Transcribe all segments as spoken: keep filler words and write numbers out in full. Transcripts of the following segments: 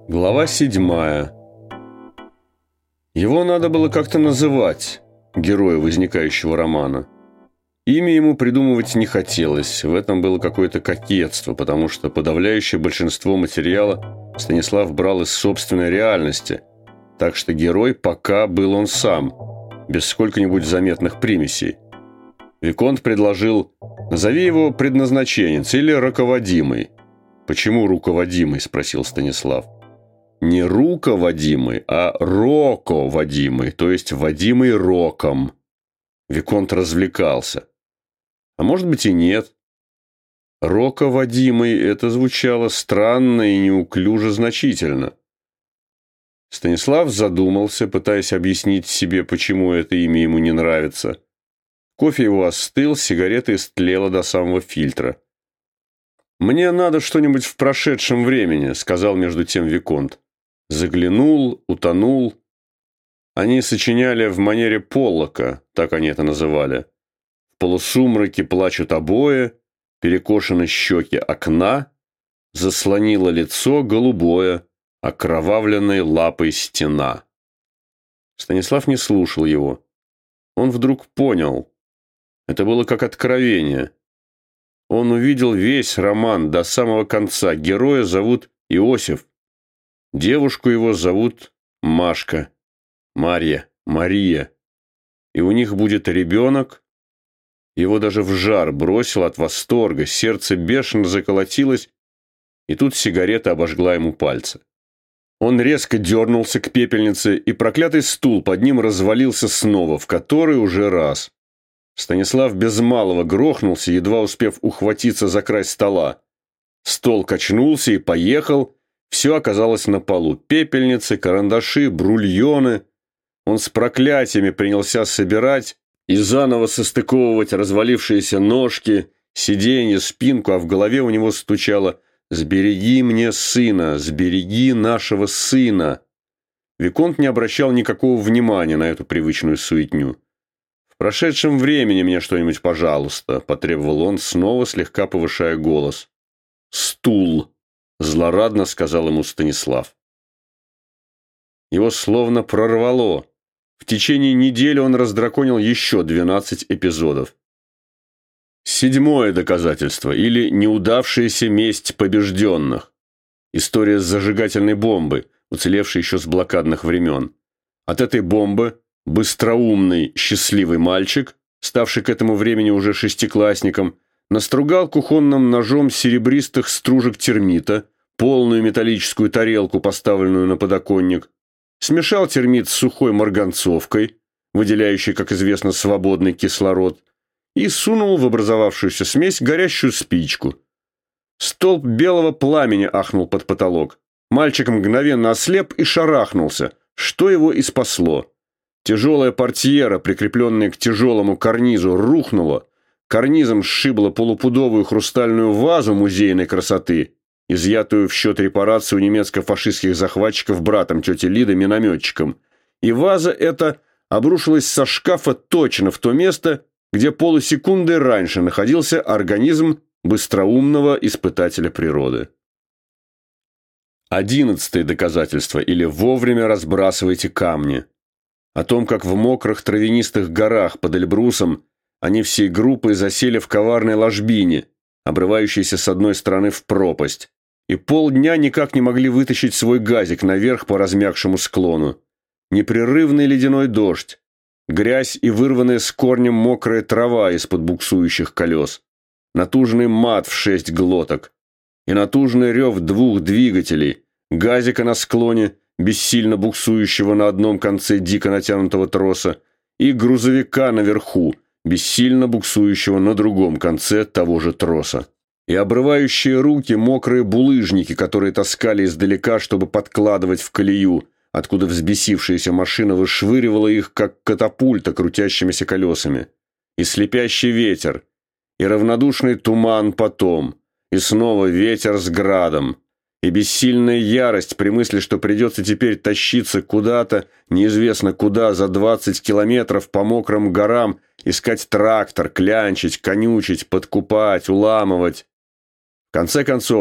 Глава седьмая. Его надо было как-то называть, героя возникающего романа. Имя ему придумывать не хотелось, в этом было какое-то кокетство, потому что подавляющее большинство материала Станислав брал из собственной реальности, так что герой пока был он сам, без сколько-нибудь заметных примесей. Виконт предложил: назови его предназначенец или руководимый. «Почему руководимый?» – спросил Станислав. Не руководимый, а роководимый, то есть водимый роком. Виконт развлекался. А может быть и нет. Роководимый – это звучало странно и неуклюже значительно. Станислав задумался, пытаясь объяснить себе, почему это имя ему не нравится. Кофе его остыл, сигарета истлела до самого фильтра. «Мне надо что-нибудь в прошедшем времени», – сказал между тем Виконт. Заглянул, утонул. Они сочиняли в манере Поллока, так они это называли. В полусумраке плачут обои, перекошены щеки окна, заслонило лицо голубое, окровавленной лапой стена. Станислав не слушал его. Он вдруг понял. Это было как откровение. Он увидел весь роман до самого конца. Героя зовут Иосиф. Девушку его зовут Машка, Марья, Мария. И у них будет ребенок. Его даже в жар бросило от восторга, сердце бешено заколотилось, и тут сигарета обожгла ему пальцы. Он резко дернулся к пепельнице, и проклятый стул под ним развалился снова, в который уже раз. Станислав без малого грохнулся, едва успев ухватиться за край стола. Стол качнулся и поехал. Все оказалось на полу. Пепельницы, карандаши, брульоны. Он с проклятиями принялся собирать и заново состыковывать развалившиеся ножки, сиденье, спинку, а в голове у него стучало: «Сбереги мне сына, сбереги нашего сына». Виконт не обращал никакого внимания на эту привычную суетню. «В прошедшем времени мне что-нибудь, пожалуйста», – потребовал он, снова слегка повышая голос. «Стул», – злорадно сказал ему Станислав. Его словно прорвало. В течение недели он раздраконил еще двенадцать эпизодов. Седьмое доказательство, или неудавшаяся месть побежденных. История с зажигательной бомбой, уцелевшей еще с блокадных времен. От этой бомбы быстроумный, счастливый мальчик, ставший к этому времени уже шестиклассником, настругал кухонным ножом серебристых стружек термита, полную металлическую тарелку, поставленную на подоконник, смешал термит с сухой марганцовкой, выделяющей, как известно, свободный кислород, и сунул в образовавшуюся смесь горящую спичку. Столб белого пламени ахнул под потолок. Мальчик мгновенно ослеп и шарахнулся, что его и спасло. Тяжелая портьера, прикрепленная к тяжелому карнизу, рухнула. Карнизом сшибла полупудовую хрустальную вазу музейной красоты, изъятую в счет репарации у немецко-фашистских захватчиков братом тети Лиды, минометчиком. И ваза эта обрушилась со шкафа точно в то место, где полусекунды раньше находился организм быстроумного испытателя природы. Одиннадцатое доказательство, или вовремя разбрасывайте камни. О том, как в мокрых травянистых горах под Эльбрусом они всей группой засели в коварной ложбине, обрывающейся с одной стороны в пропасть, и полдня никак не могли вытащить свой газик наверх по размягшему склону. Непрерывный ледяной дождь, грязь и вырванная с корнем мокрая трава из-под буксующих колес, натужный мат в шесть глоток и натужный рев двух двигателей, газика на склоне, бессильно буксующего на одном конце дико натянутого троса, и грузовика наверху, бессильно буксующего на другом конце того же троса. И обрывающие руки мокрые булыжники, которые таскали издалека, чтобы подкладывать в колею, откуда взбесившаяся машина вышвыривала их, как катапульта, крутящимися колесами. И слепящий ветер, и равнодушный туман потом, и снова ветер с градом, и бессильная ярость при мысли, что придется теперь тащиться куда-то, неизвестно куда, за двадцать километров по мокрым горам, искать трактор, клянчить, конючить, подкупать, уламывать. В конце концов,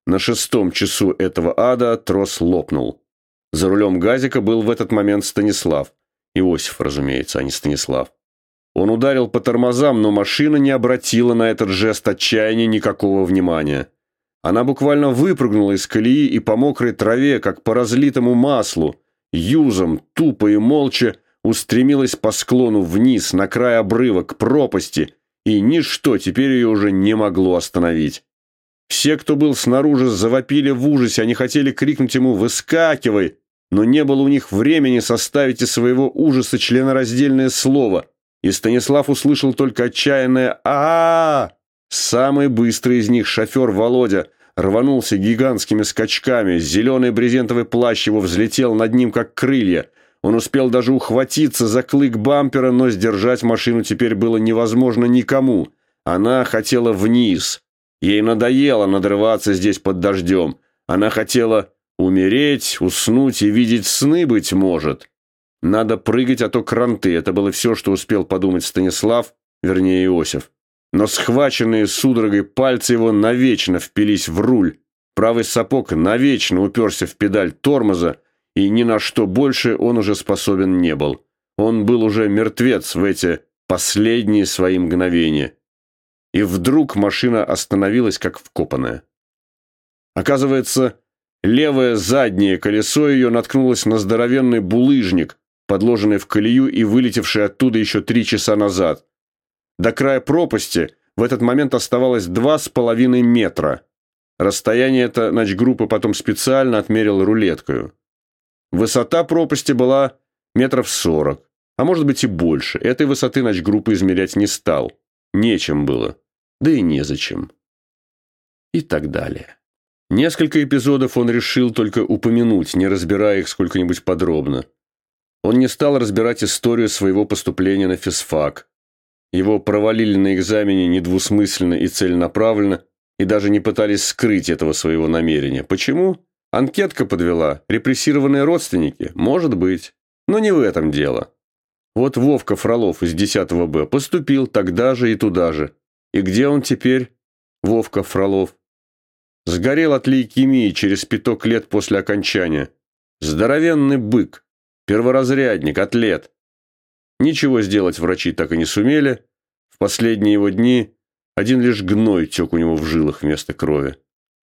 На шестом часу этого ада трос лопнул. За рулем газика был в этот момент Станислав. Иосиф, разумеется, а не Станислав. Он ударил по тормозам, но машина не обратила на этот жест отчаяния никакого внимания. Она буквально выпрыгнула из колеи и по мокрой траве, как по разлитому маслу, юзом, тупо и молча устремилась по склону вниз, на край обрыва, к пропасти, и ничто теперь ее уже не могло остановить. Все, кто был снаружи, завопили в ужасе, они хотели крикнуть ему «Выскакивай!», но не было у них времени составить из своего ужаса членораздельное слово, и Станислав услышал только отчаянное «А-а-а!». Самый быстрый из них, шофер Володя, рванулся гигантскими скачками, зеленый брезентовый плащ его взлетел над ним, как крылья. Он успел даже ухватиться за клык бампера, но сдержать машину теперь было невозможно никому. Она хотела вниз. Ей надоело надрываться здесь под дождем. Она хотела умереть, уснуть и видеть сны, быть может. Надо прыгать, а то кранты. Это было все, что успел подумать Станислав, вернее Иосиф. Но схваченные судорогой пальцы его навечно впились в руль. Правый сапог навечно уперся в педаль тормоза, и ни на что больше он уже способен не был. Он был уже мертвец в эти последние свои мгновения. И вдруг машина остановилась, как вкопанная. Оказывается, левое заднее колесо ее наткнулось на здоровенный булыжник, подложенный в колею и вылетевший оттуда еще три часа назад. До края пропасти в этот момент оставалось два с половиной метра. Расстояние это начгруппа потом специально отмерил рулеткою. Высота пропасти была метров сорок, а может быть и больше. Этой высоты начгруппа измерять не стал. Нечем было, да и незачем. И так далее. Несколько эпизодов он решил только упомянуть, не разбирая их сколько-нибудь подробно. Он не стал разбирать историю своего поступления на физфак. Его провалили на экзамене недвусмысленно и целенаправленно, и даже не пытались скрыть этого своего намерения. Почему? Анкетка подвела. Репрессированные родственники? Может быть. Но не в этом дело. Вот Вовка Фролов из десятого Б поступил тогда же и туда же. И где он теперь, Вовка Фролов? Сгорел от лейкемии через пяток лет после окончания. Здоровенный бык. Перворазрядник, атлет. Ничего сделать врачи так и не сумели. В последние его дни один лишь гной тек у него в жилах вместо крови.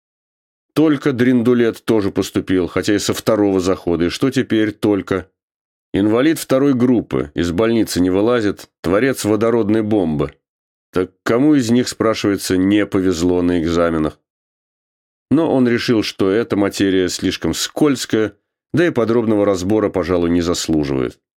Только Дрендулет тоже поступил, хотя и со второго захода. И что теперь только? Инвалид второй группы, из больницы не вылазит, творец водородной бомбы. Так кому из них, спрашивается, не повезло на экзаменах? Но он решил, что эта материя слишком скользкая, да и подробного разбора, пожалуй, не заслуживает.